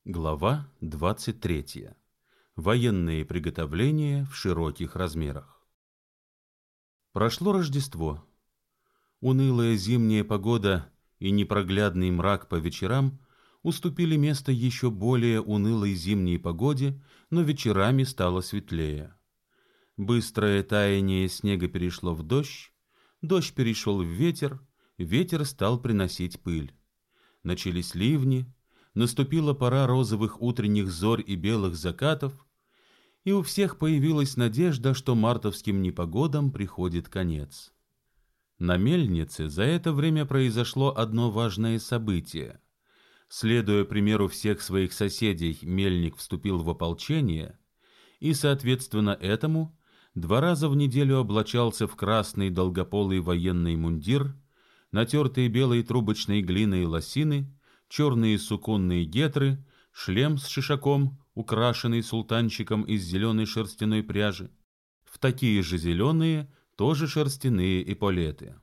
Глава 23. Военные приготовления в широких размерах. Прошло Рождество. Унылая зимняя погода и непроглядный мрак по вечерам уступили место еще более унылой зимней погоде, но вечерами стало светлее. Быстрое таяние снега перешло в дождь, дождь перешел в ветер, ветер стал приносить пыль. Начались ливни, наступила пора розовых утренних зорь и белых закатов, и у всех появилась надежда, что мартовским непогодам приходит конец. На мельнице за это время произошло одно важное событие. Следуя примеру всех своих соседей, мельник вступил в ополчение и, соответственно этому, 2 раза в неделю облачался в красный долгополый военный мундир, натертые белой трубочной глиной лосины, черные суконные гетры, шлем с шишаком, украшенный султанчиком из зеленой шерстяной пряжи, в такие же зеленые, тоже шерстяные эполеты.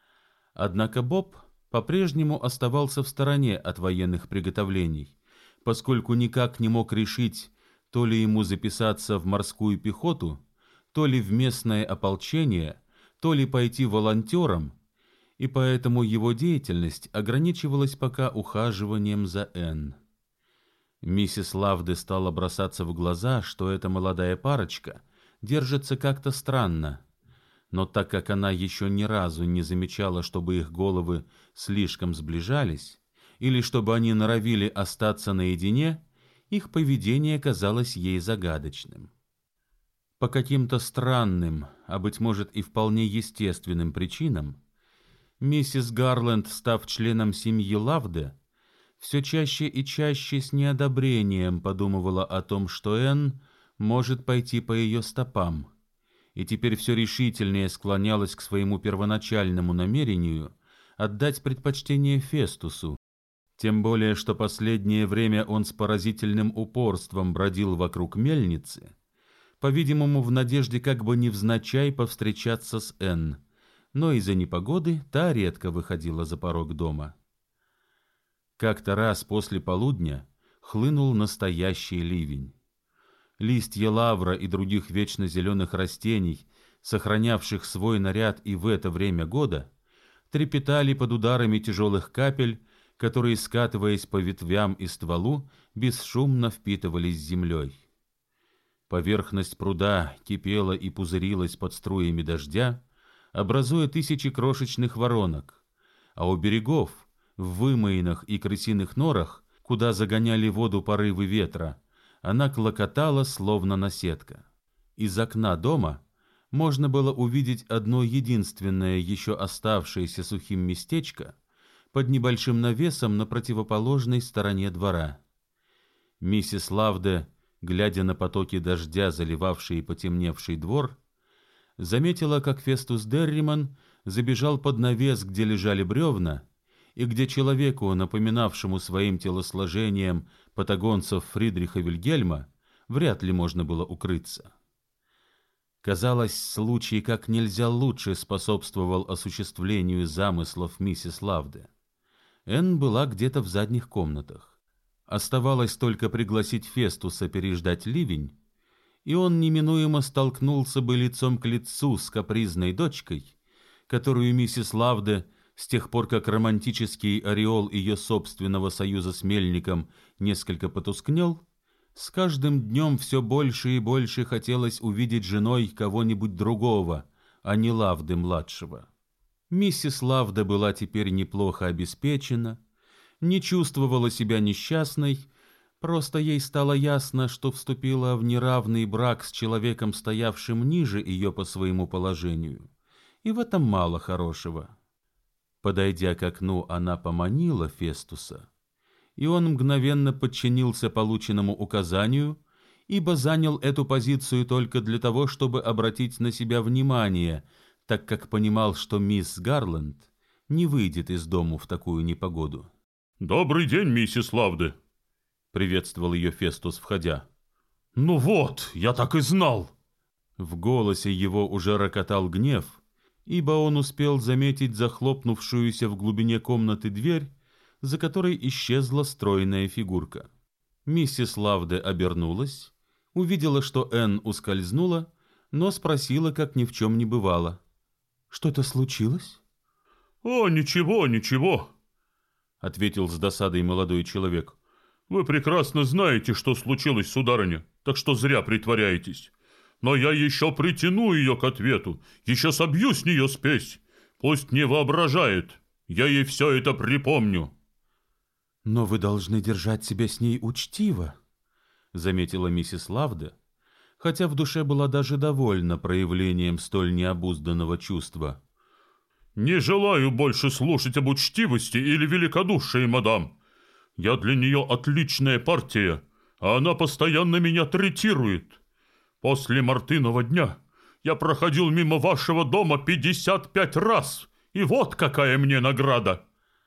Однако Боб по-прежнему оставался в стороне от военных приготовлений, поскольку никак не мог решить, то ли ему записаться в морскую пехоту, то ли в местное ополчение, то ли пойти волонтером, и поэтому его деятельность ограничивалась пока ухаживанием за Энн. Миссис Лавде стала бросаться в глаза, что эта молодая парочка держится как-то странно, но так как она еще ни разу не замечала, чтобы их головы слишком сближались, или чтобы они норовили остаться наедине, их поведение казалось ей загадочным. По каким-то странным, а быть может и вполне естественным причинам, миссис Гарленд, став членом семьи Лавде, все чаще и чаще с неодобрением подумывала о том, что Энн может пойти по ее стопам, и теперь все решительнее склонялась к своему первоначальному намерению отдать предпочтение Фестусу, тем более что последнее время он с поразительным упорством бродил вокруг мельницы, по-видимому, в надежде как бы невзначай повстречаться с Энн, но из-за непогоды та редко выходила за порог дома. Как-то раз после полудня хлынул настоящий ливень. Листья лавра и других вечно зеленых растений, сохранявших свой наряд и в это время года, трепетали под ударами тяжелых капель, которые, скатываясь по ветвям и стволу, бесшумно впитывались землей. Поверхность пруда кипела и пузырилась под струями дождя, образуя тысячи крошечных воронок, а у берегов, в вымоинах и крысиных норах, куда загоняли воду порывы ветра, она клокотала, словно наседка. Из окна дома можно было увидеть одно единственное еще оставшееся сухим местечко под небольшим навесом на противоположной стороне двора. Миссис Лавде, глядя на потоки дождя, заливавшие потемневший двор, заметила, как Фестус Дерриман забежал под навес, где лежали бревна, и где человеку, напоминавшему своим телосложением патагонцев Фридриха Вильгельма, вряд ли можно было укрыться. Казалось, случай как нельзя лучше способствовал осуществлению замыслов миссис Лавде. Энн была где-то в задних комнатах. Оставалось только пригласить Фестуса переждать ливень, и он неминуемо столкнулся бы лицом к лицу с капризной дочкой, которую миссис Лавде, с тех пор как романтический ореол ее собственного союза с мельником несколько потускнел, с каждым днем все больше и больше хотелось увидеть женой кого-нибудь другого, а не Лавде-младшего. Миссис Лавде была теперь неплохо обеспечена, не чувствовала себя несчастной, просто ей стало ясно, что вступила в неравный брак с человеком, стоявшим ниже ее по своему положению, и в этом мало хорошего. Подойдя к окну, она поманила Фестуса, и он мгновенно подчинился полученному указанию, ибо занял эту позицию только для того, чтобы обратить на себя внимание, так как понимал, что мисс Гарленд не выйдет из дому в такую непогоду. «Добрый день, миссис Лавде», — приветствовал ее Фестус, входя. «Ну вот, я так и знал». В голосе его уже рокотал гнев, ибо он успел заметить захлопнувшуюся в глубине комнаты дверь, за которой исчезла стройная фигурка. Миссис Лавде обернулась, увидела, что Энн ускользнула, но спросила, как ни в чем не бывало: «Что-то случилось?» «О, ничего, ничего», — ответил с досадой молодой человек. «Вы прекрасно знаете, что случилось, сударыня, так что зря притворяетесь. Но я еще притяну ее к ответу, еще собью с нее спесь. Пусть не воображает, я ей все это припомню». «Но вы должны держать себя с ней учтиво», — заметила миссис Лавде, хотя в душе была даже довольна проявлением столь необузданного чувства. «Не желаю больше слушать об учтивости или великодушии, мадам. Я для нее отличная партия, а она постоянно меня третирует. После Мартынова дня я проходил мимо вашего дома 55 раз, и вот какая мне награда!»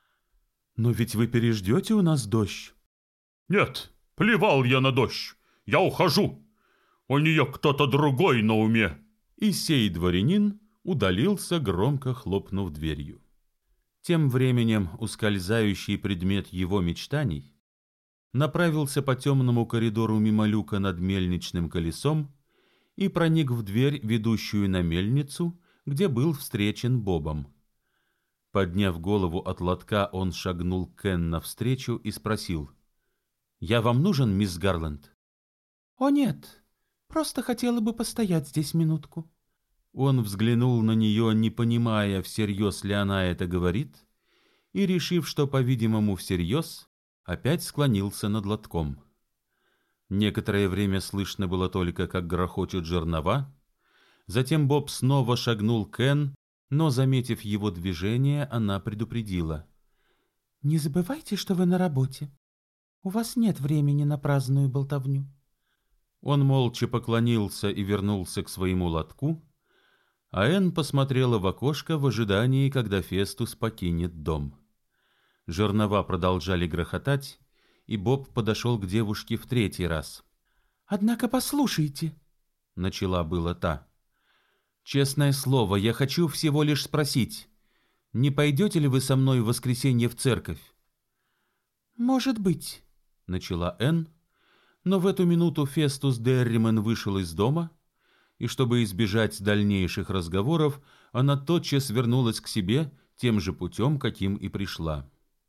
«Но ведь вы переждете у нас дождь». «Нет, плевал я на дождь. Я ухожу. У нее кто-то другой на уме». И сей дворянин удалился, громко хлопнув дверью. Тем временем ускользающий предмет его мечтаний направился по темному коридору мимо люка над мельничным колесом и проник в дверь, ведущую на мельницу, где был встречен Бобом. Подняв голову от лотка, он шагнул к Энн навстречу и спросил: «Я вам нужен, мисс Гарланд?» «О, нет, просто хотела бы постоять здесь минутку». Он взглянул на нее, не понимая, всерьез ли она это говорит, и, решив, что, по-видимому, всерьез, опять склонился над лотком. Некоторое время слышно было только, как грохочут жернова. Затем Боб снова шагнул к Энн, но, заметив его движение, она предупредила: «Не забывайте, что вы на работе. У вас нет времени на праздную болтовню». Он молча поклонился и вернулся к своему лотку, а Энн посмотрела в окошко в ожидании, когда Фестус покинет дом. Жернова продолжали грохотать, и Боб подошел к девушке в третий раз. «Однако послушайте», — начала была та. «Честное слово, я хочу всего лишь спросить, не пойдете ли вы со мной в воскресенье в церковь?» «Может быть», — начала Энн, но в эту минуту Фестус Дерримен вышел из дома, и чтобы избежать дальнейших разговоров, она тотчас вернулась к себе тем же путем, каким и пришла.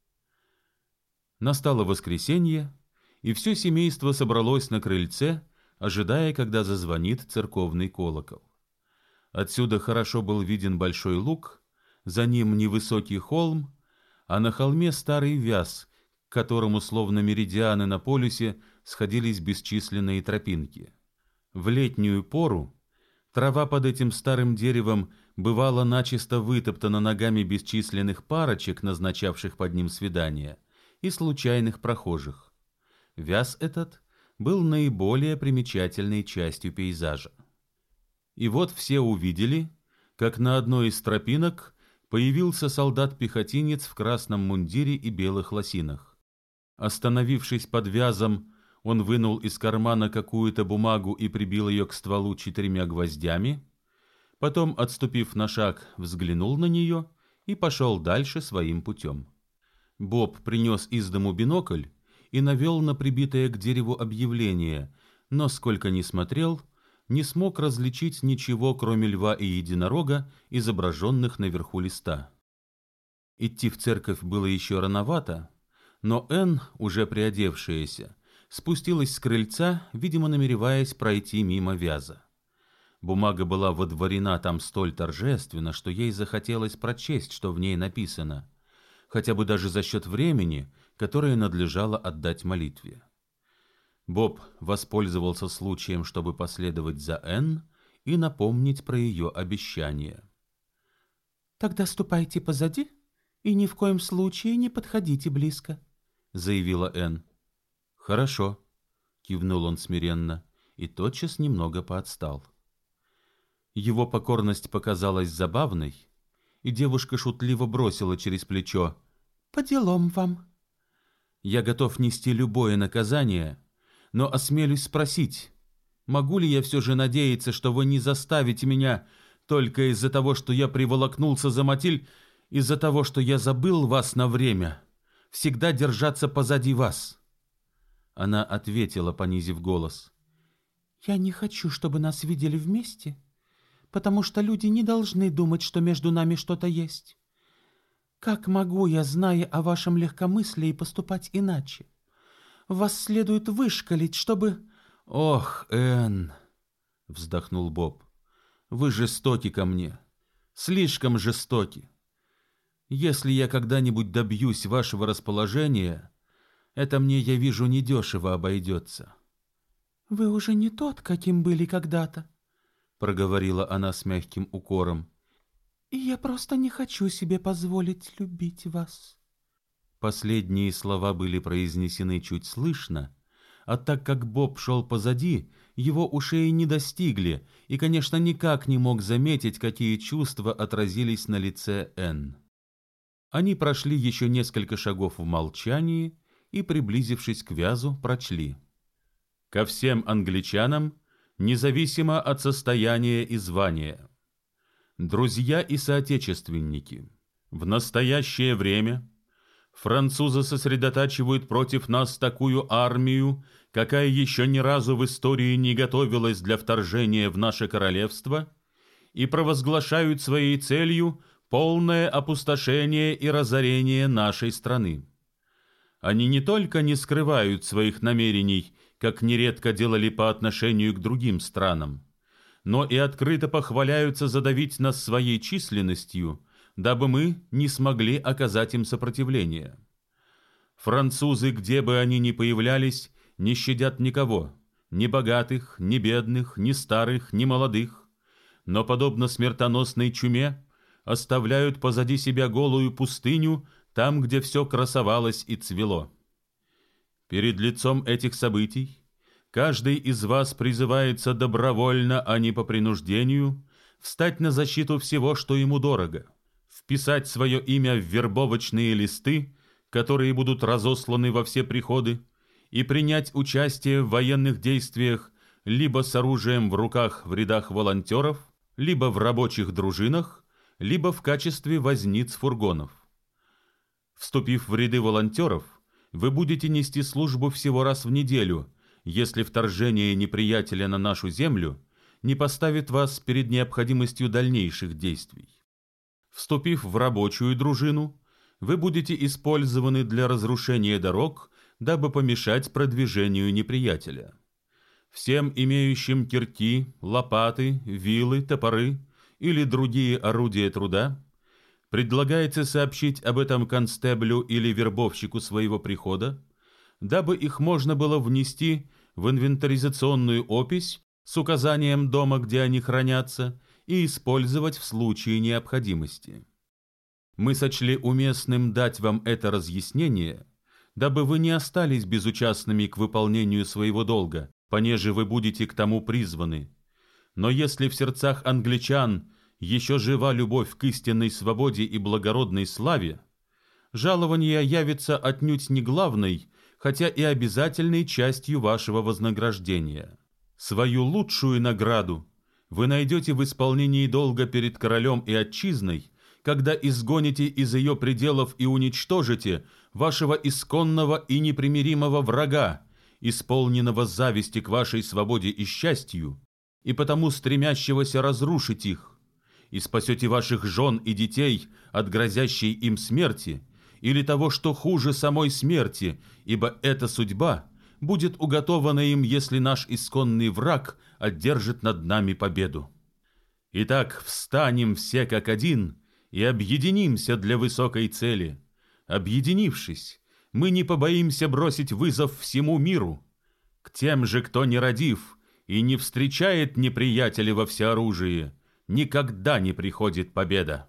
Настало воскресенье, и все семейство собралось на крыльце, ожидая, когда зазвонит церковный колокол. Отсюда хорошо был виден большой луг, за ним невысокий холм, а на холме старый вяз, к которому, словно меридианы на полюсе, сходились бесчисленные тропинки. В летнюю пору трава под этим старым деревом бывала начисто вытоптана ногами бесчисленных парочек, назначавших под ним свидания, и случайных прохожих. Вяз этот был наиболее примечательной частью пейзажа. И вот все увидели, как на одной из тропинок появился солдат-пехотинец в красном мундире и белых лосинах. Остановившись под вязом, он вынул из кармана какую-то бумагу и прибил ее к стволу 4 гвоздями, потом, отступив на шаг, взглянул на нее и пошел дальше своим путем. Боб принес из дому бинокль и навел на прибитое к дереву объявление, но, сколько ни смотрел, не смог различить ничего, кроме льва и единорога, изображенных наверху листа. Идти в церковь было еще рановато, но Энн, уже приодевшаяся, спустилась с крыльца, видимо, намереваясь пройти мимо вяза. Бумага была водворена там столь торжественно, что ей захотелось прочесть, что в ней написано, хотя бы даже за счет времени, которое надлежало отдать молитве. Боб воспользовался случаем, чтобы последовать за Энн и напомнить про ее обещание. «Тогда ступайте позади и ни в коем случае не подходите близко», — заявила Энн. «Хорошо», — кивнул он смиренно и тотчас немного поотстал. Его покорность показалась забавной, и девушка шутливо бросила через плечо: «По делам вам». «Я готов нести любое наказание, но осмелюсь спросить, могу ли я все же надеяться, что вы не заставите меня только из-за того, что я приволокнулся за Матиль, из-за того, что я забыл вас на время, всегда держаться позади вас?» Она ответила, понизив голос. «Я не хочу, чтобы нас видели вместе, потому что люди не должны думать, что между нами что-то есть. Как могу я, зная о вашем легкомыслии, поступать иначе? Вас следует вышкалить, чтобы...» «Ох, Энн!» — вздохнул Боб. «Вы жестоки ко мне, слишком жестоки. Если я когда-нибудь добьюсь вашего расположения, это мне, я вижу, недешево обойдется». «Вы уже не тот, каким были когда-то», — проговорила она с мягким укором. «И я просто не хочу себе позволить любить вас». Последние слова были произнесены чуть слышно, а так как Боб шел позади, его ушей не достигли, и, конечно, никак не мог заметить, какие чувства отразились на лице Энн. Они прошли еще несколько шагов в молчании и, приблизившись к вязу, прочли. «Ко всем англичанам, независимо от состояния и звания. Друзья и соотечественники, в настоящее время французы сосредотачивают против нас такую армию, какая еще ни разу в истории не готовилась для вторжения в наше королевство, и провозглашают своей целью полное опустошение и разорение нашей страны. Они не только не скрывают своих намерений, как нередко делали по отношению к другим странам, но и открыто похваляются задавить нас своей численностью, дабы мы не смогли оказать им сопротивление. Французы, где бы они ни появлялись, не щадят никого, ни богатых, ни бедных, ни старых, ни молодых, но, подобно смертоносной чуме, оставляют позади себя голую пустыню там, где все красовалось и цвело. Перед лицом этих событий каждый из вас призывается добровольно, а не по принуждению, встать на защиту всего, что ему дорого, вписать свое имя в вербовочные листы, которые будут разосланы во все приходы, и принять участие в военных действиях либо с оружием в руках в рядах волонтеров, либо в рабочих дружинах, либо в качестве возниц фургонов. Вступив в ряды волонтеров, вы будете нести службу всего раз в неделю, если вторжение неприятеля на нашу землю не поставит вас перед необходимостью дальнейших действий. Вступив в рабочую дружину, вы будете использованы для разрушения дорог, дабы помешать продвижению неприятеля. Всем имеющим кирки, лопаты, вилы, топоры или другие орудия труда предлагается сообщить об этом констеблю или вербовщику своего прихода, дабы их можно было внести в инвентаризационную опись с указанием дома, где они хранятся, и использовать в случае необходимости. Мы сочли уместным дать вам это разъяснение, дабы вы не остались безучастными к выполнению своего долга, понеже вы будете к тому призваны. Но если в сердцах англичан еще жива любовь к истинной свободе и благородной славе, жалование явится отнюдь не главной, хотя и обязательной частью вашего вознаграждения. Свою лучшую награду вы найдете в исполнении долга перед королем и отчизной, когда изгоните из ее пределов и уничтожите вашего исконного и непримиримого врага, исполненного зависти к вашей свободе и счастью, и потому стремящегося разрушить их, и спасете ваших жен и детей от грозящей им смерти или того, что хуже самой смерти, ибо эта судьба будет уготована им, если наш исконный враг одержит над нами победу. Итак, встанем все как один и объединимся для высокой цели. Объединившись, мы не побоимся бросить вызов всему миру. К тем же, кто не родив и не встречает неприятеля во всеоружии, никогда не приходит победа.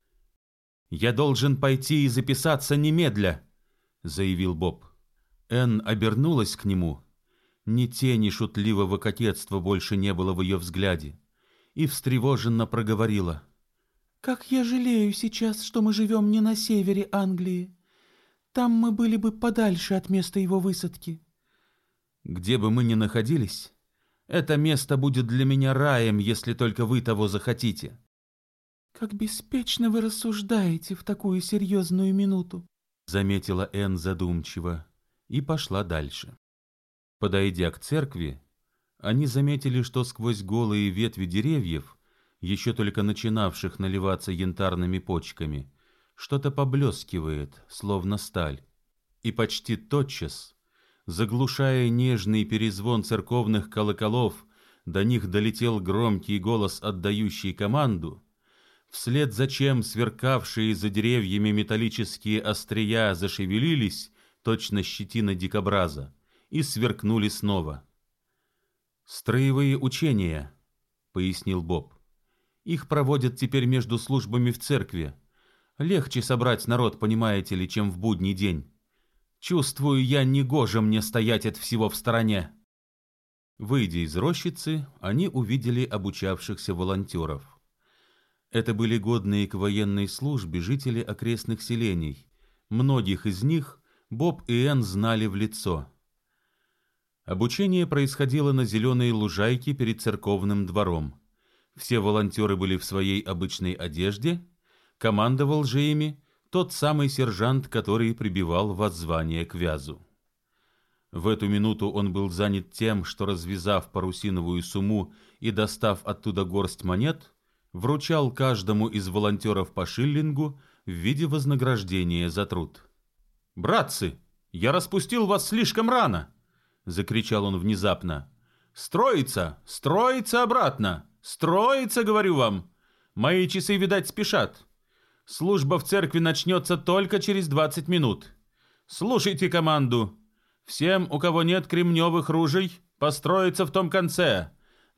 «Я должен пойти и записаться немедля», — заявил Боб. Энн обернулась к нему. Ни тени шутливого кокетства больше не было в ее взгляде, и встревоженно проговорила. «Как я жалею сейчас, что мы живем не на севере Англии. Там мы были бы подальше от места его высадки». «Где бы мы ни находились, это место будет для меня раем, если только вы того захотите». «Как беспечно вы рассуждаете в такую серьезную минуту», — заметила Энн задумчиво и пошла дальше. Подойдя к церкви, они заметили, что сквозь голые ветви деревьев, еще только начинавших наливаться янтарными почками, что-то поблескивает, словно сталь. И почти тотчас, заглушая нежный перезвон церковных колоколов, до них долетел громкий голос, отдающий команду, вслед за чем сверкавшие за деревьями металлические острия зашевелились, точно щетина дикобраза, и сверкнули снова. «Строевые учения», — пояснил Боб. «Их проводят теперь между службами в церкви. Легче собрать народ, понимаете ли, чем в будний день. Чувствую я, негоже мне стоять от всего в стороне». Выйдя из рощицы, они увидели обучавшихся волонтеров. Это были годные к военной службе жители окрестных селений. Многих из них Боб и Энн знали в лицо. Обучение происходило на зеленой лужайке перед церковным двором. Все волонтеры были в своей обычной одежде, командовал же ими тот самый сержант, который прибивал воззвание к вязу. В эту минуту он был занят тем, что, развязав парусиновую сумму и достав оттуда горсть монет, вручал каждому из волонтеров по шиллингу в виде вознаграждения за труд. «Братцы, я распустил вас слишком рано!» — закричал он внезапно. «Строиться! Строиться обратно! Строиться, говорю вам! Мои часы, видать, спешат. Служба в церкви начнется только через 20 минут. Слушайте команду. Всем, у кого нет кремневых ружей, построиться в том конце.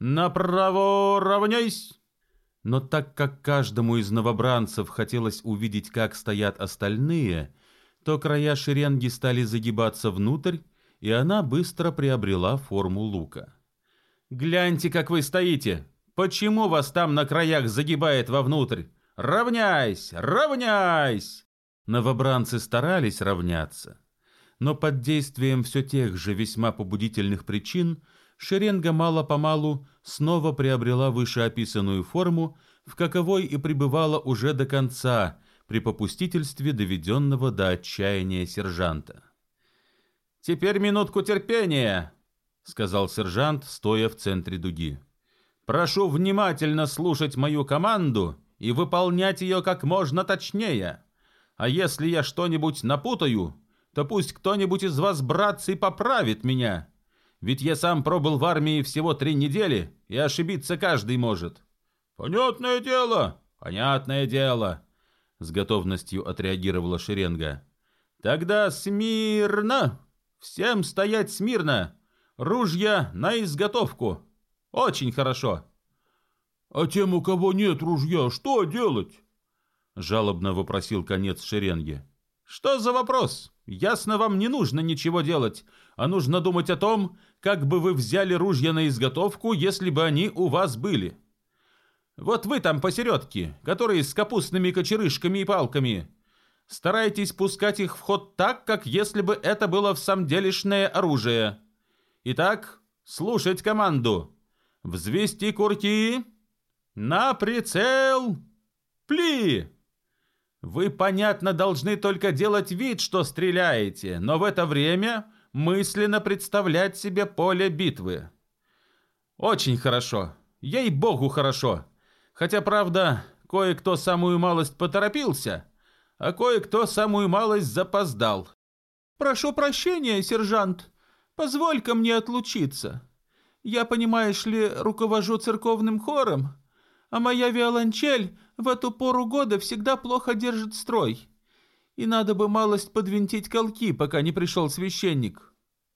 Направо равняйсь!» Но так как каждому из новобранцев хотелось увидеть, как стоят остальные, то края шеренги стали загибаться внутрь, и она быстро приобрела форму лука. «Гляньте, как вы стоите! Почему вас там на краях загибает вовнутрь? Равняйсь! Равняйсь!» Новобранцы старались равняться, но под действием все тех же весьма побудительных причин шеренга мало-помалу снова приобрела вышеописанную форму, в каковой и пребывала уже до конца, при попустительстве доведенного до отчаяния сержанта. «Теперь минутку терпения», — сказал сержант, стоя в центре дуги. «Прошу внимательно слушать мою команду и выполнять ее как можно точнее. А если я что-нибудь напутаю, то пусть кто-нибудь из вас, братцы, поправит меня. Ведь я сам пробыл в армии всего 3 недели, и ошибиться каждый может». «Понятное дело, понятное дело», — с готовностью отреагировала шеренга. «Тогда смирно! Всем стоять смирно! Ружья на изготовку! Очень хорошо!» «А тем, у кого нет ружья, что делать?» — жалобно вопросил конец шеренги. «Что за вопрос? Ясно, вам не нужно ничего делать, а нужно думать о том, как бы вы взяли ружья на изготовку, если бы они у вас были. Вот вы там посередке, которые с капустными кочерышками и палками. Старайтесь пускать их в ход так, как если бы это было в самом делешное оружие. Итак, слушать команду. Взвести курки. На прицел. Пли! Вы, понятно, должны только делать вид, что стреляете, но в это время мысленно представлять себе поле битвы. Очень хорошо. Ей-богу, хорошо. Хотя, правда, кое-кто самую малость поторопился, а кое-кто самую малость запоздал. «Прошу прощения, сержант, позволь-ка мне отлучиться. Я, понимаешь ли, руковожу церковным хором, а моя виолончель в эту пору года всегда плохо держит строй, и надо бы малость подвинтить колки, пока не пришел священник».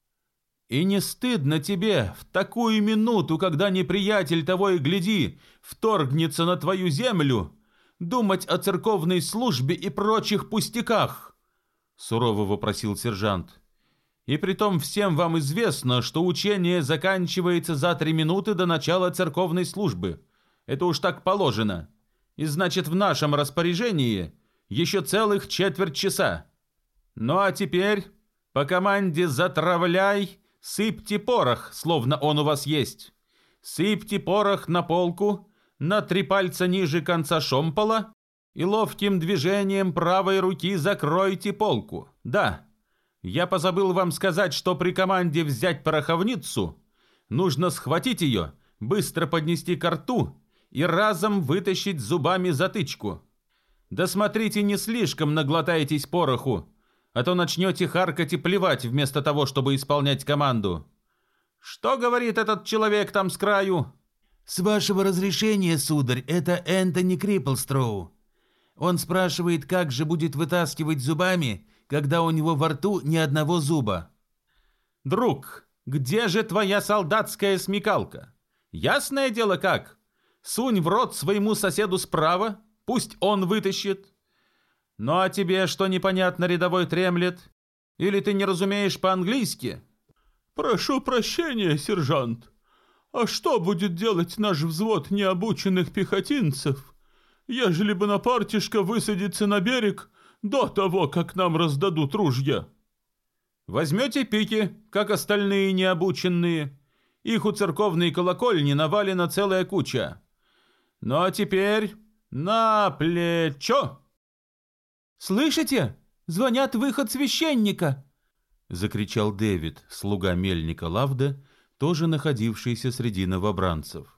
«И не стыдно тебе в такую минуту, когда неприятель того и гляди вторгнется на твою землю, думать о церковной службе и прочих пустяках?» — сурово вопросил сержант. «И притом всем вам известно, что учение заканчивается за 3 минуты до начала церковной службы. Это уж так положено. И значит, в нашем распоряжении еще целых 1/4 часа. Ну а теперь по команде «затравляй», сыпьте порох, словно он у вас есть. Сыпьте порох на полку, на 3 пальца ниже конца шомпола, и ловким движением правой руки закройте полку. Да, Я позабыл вам сказать, что при команде взять пороховницу нужно схватить ее, быстро поднести ко рту и разом вытащить зубами затычку. Да смотрите, не слишком наглотайтесь пороху, а то начнете харкать и плевать вместо того, чтобы исполнять команду. Что говорит этот человек там с краю? С вашего разрешения, сударь, это Энтони Криплстроу. Он спрашивает, как же будет вытаскивать зубами, когда у него во рту ни одного зуба. Друг, где же твоя солдатская смекалка? Ясное дело как. Сунь в рот своему соседу справа, пусть он вытащит. Ну а тебе что непонятно, рядовой Тремлет? Или ты не разумеешь по-английски? Прошу прощения, сержант. А что будет делать наш взвод необученных пехотинцев, ежели Бонапартишка высадится на берег до того, как нам раздадут ружья? Возьмете пики, как остальные необученные. Их у церковной колокольни навалена целая куча. Ну а теперь на плечо! «Слышите? Звонят выход священника!» — закричал Дэвид, слуга мельника Лавда, тоже находившийся среди новобранцев.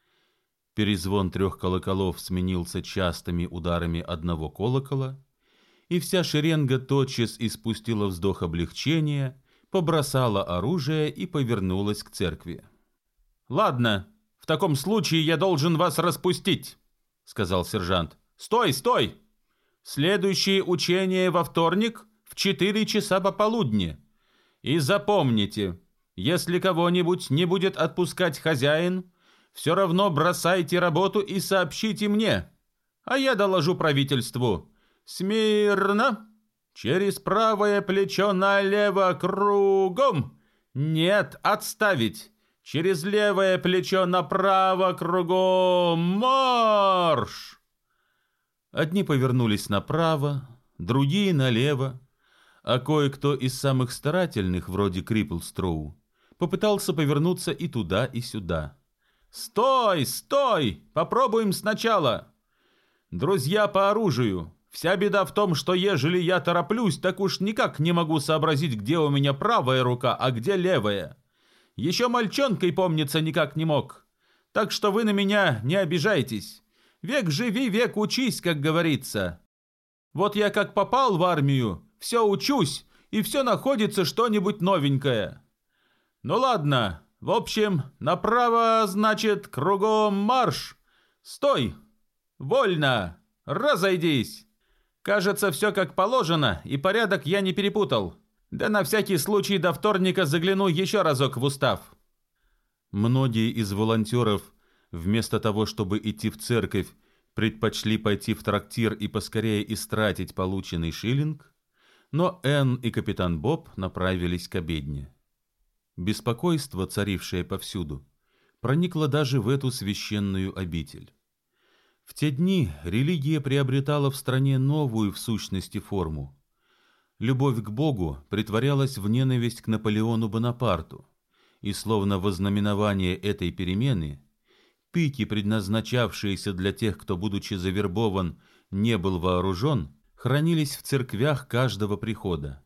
Перезвон 3 колоколов сменился частыми ударами одного колокола, и вся шеренга тотчас испустила вздох облегчения, побросала оружие и повернулась к церкви. «Ладно, в таком случае я должен вас распустить», — сказал сержант. «Стой, стой! Следующее учение во вторник в 4 часа пополудни. И запомните, если кого-нибудь не будет отпускать хозяин, все равно бросайте работу и сообщите мне, а я доложу правительству. Смирно! Через правое плечо налево кругом! Нет, отставить! Через левое плечо направо кругом! Марш!» Одни повернулись направо, другие налево, а кое-кто из самых старательных, вроде Криплстроу, попытался повернуться и туда, и сюда. «Стой, стой! Попробуем сначала! Друзья по оружию, вся беда в том, что ежели я тороплюсь, так уж никак не могу сообразить, где у меня правая рука, а где левая. Еще мальчонкой, помнится, никак не мог. Так что вы на меня не обижайтесь. Век живи, век учись, как говорится. Вот я как попал в армию, все учусь, и все находится что-нибудь новенькое. Ну ладно, в общем, направо, значит, кругом марш. Стой! Вольно! Разойдись! Кажется, все как положено, и порядок я не перепутал. Да на всякий случай до вторника загляну еще разок в устав». Многие из волонтеров, вместо того, чтобы идти в церковь, предпочли пойти в трактир и поскорее истратить полученный шиллинг, но Энн и капитан Боб направились к обедне. Беспокойство, царившее повсюду, проникло даже в эту священную обитель. В те дни религия приобретала в стране новую в сущности форму. Любовь к Богу притворялась в ненависть к Наполеону Бонапарту, и словно во знаменование этой перемены пики, предназначавшиеся для тех, кто, будучи завербован, не был вооружен, хранились в церквях каждого прихода.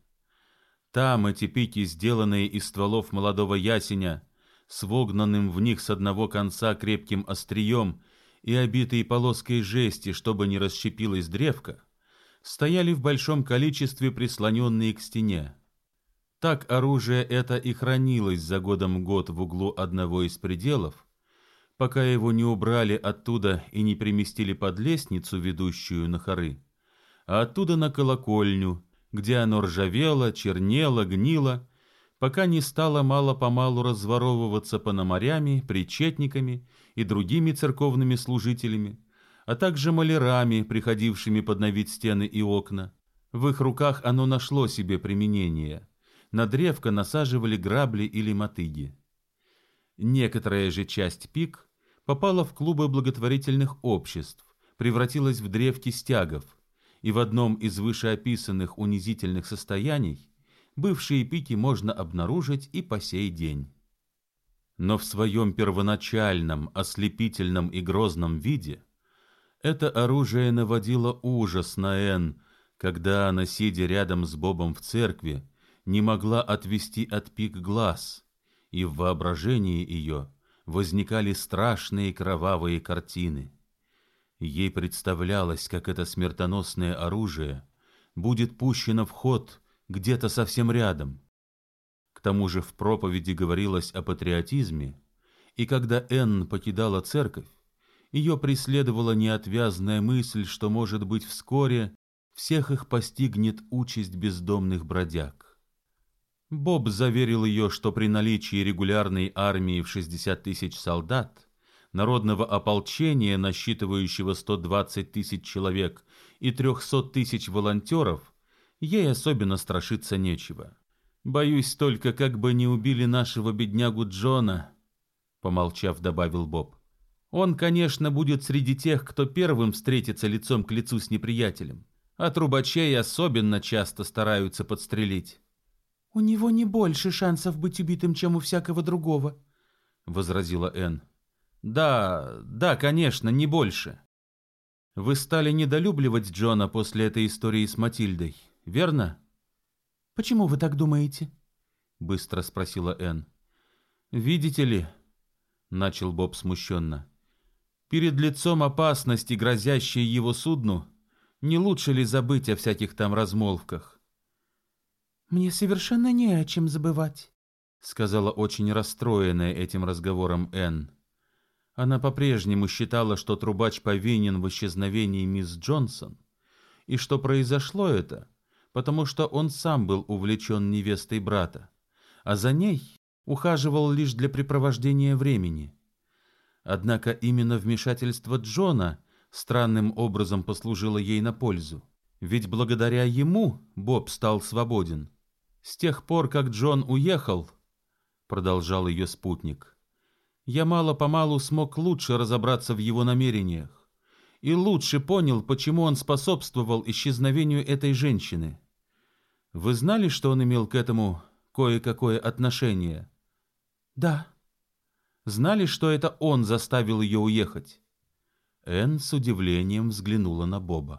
Там эти пики, сделанные из стволов молодого ясеня, с вогнанным в них с одного конца крепким острием и обитые полоской жести, чтобы не расщепилась древко, стояли в большом количестве, прислоненные к стене. Так оружие это и хранилось за годом год в углу одного из пределов, пока его не убрали оттуда и не переместили под лестницу, ведущую на хоры, а оттуда на колокольню, где оно ржавело, чернело, гнило, пока не стало мало-помалу разворовываться пономарями, причетниками и другими церковными служителями, а также малярами, приходившими подновить стены и окна. В их руках оно нашло себе применение. На древко насаживали грабли или мотыги. Некоторая же часть пик попала в клубы благотворительных обществ, превратилась в древки стягов, и в одном из вышеописанных унизительных состояний бывшие пики можно обнаружить и по сей день. Но в своем первоначальном, ослепительном и грозном виде это оружие наводило ужас на Энн, когда она, сидя рядом с Бобом в церкви, не могла отвести от пик глаз, и в воображении ее возникали страшные кровавые картины. Ей представлялось, как это смертоносное оружие будет пущено в ход где-то совсем рядом. К тому же в проповеди говорилось о патриотизме, и когда Энн покидала церковь, ее преследовала неотвязная мысль, что, может быть, вскоре всех их постигнет участь бездомных бродяг. Боб заверил ее, что при наличии регулярной армии в 60 тысяч солдат, народного ополчения, насчитывающего 120 тысяч человек, и 300 тысяч волонтеров, ей особенно страшиться нечего. «Боюсь только, как бы не убили нашего беднягу Джона», — помолчав, добавил Боб. «Он, конечно, будет среди тех, кто первым встретится лицом к лицу с неприятелем, а трубачей особенно часто стараются подстрелить». «У него не больше шансов быть убитым, чем у всякого другого», — возразила Энн. Да, конечно, не больше. Вы стали недолюбливать Джона после этой истории с Матильдой, верно?» «Почему вы так думаете?» — быстро спросила Энн. «Видите ли, — начал Боб смущенно, — перед лицом опасности, грозящей его судну, не лучше ли забыть о всяких там размолвках?» «Мне совершенно не о чем забывать», — сказала очень расстроенная этим разговором Энн. Она по-прежнему считала, что трубач повинен в исчезновении мисс Джонсон, и что произошло это, потому что он сам был увлечен невестой брата, а за ней ухаживал лишь для препровождения времени. Однако именно вмешательство Джона странным образом послужило ей на пользу, ведь благодаря ему Боб стал свободен. «С тех пор, как Джон уехал, — продолжал ее спутник, — я мало-помалу смог лучше разобраться в его намерениях и лучше понял, почему он способствовал исчезновению этой женщины. Вы знали, что он имел к этому кое-какое отношение?» «Да». «Знали, что это он заставил ее уехать?» Энн с удивлением взглянула на Боба.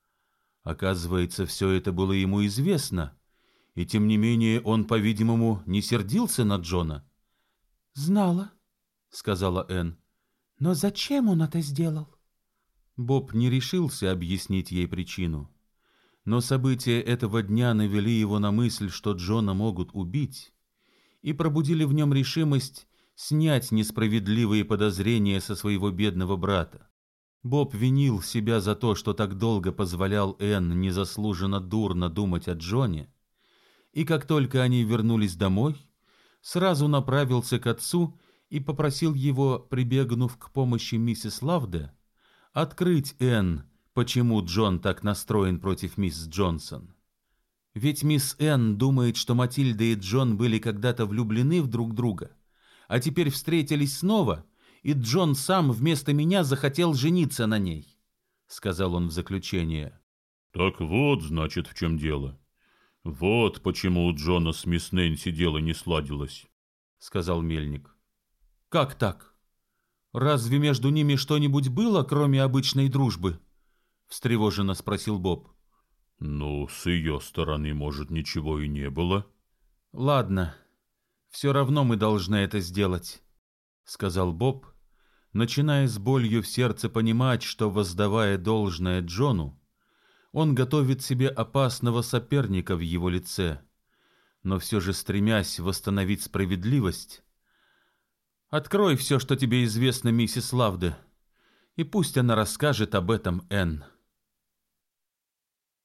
Оказывается, все это было ему известно, и тем не менее он, по-видимому, не сердился на Джона. «Знала», — сказала Энн. «Но зачем он это сделал?» Боб не решился объяснить ей причину, но события этого дня навели его на мысль, что Джона могут убить, и пробудили в нем решимость снять несправедливые подозрения со своего бедного брата. Боб винил себя за то, что так долго позволял Энн незаслуженно дурно думать о Джоне, и как только они вернулись домой, сразу направился к отцу и попросил его, прибегнув к помощи миссис Лавде, открыть Энн, почему Джон так настроен против мисс Джонсон. Ведь мисс Энн думает, что Матильда и Джон были когда-то влюблены в друг друга, а теперь встретились снова, и Джон сам вместо меня захотел жениться на ней, — сказал он в заключение. «Так вот, значит, в чем дело. Вот почему у Джона с мисс Нэнси дело не сладилось», — сказал Мельник. «Как так? Разве между ними что-нибудь было, кроме обычной дружбы?» — встревоженно спросил Боб. «Ну, с ее стороны, может, ничего и не было». «Ладно, все равно мы должны это сделать», — сказал Боб, начиная с болью в сердце понимать, что, воздавая должное Джону, он готовит себе опасного соперника в его лице, но все же стремясь восстановить справедливость. «Открой все, что тебе известно, миссис Лавде, и пусть она расскажет об этом Энн».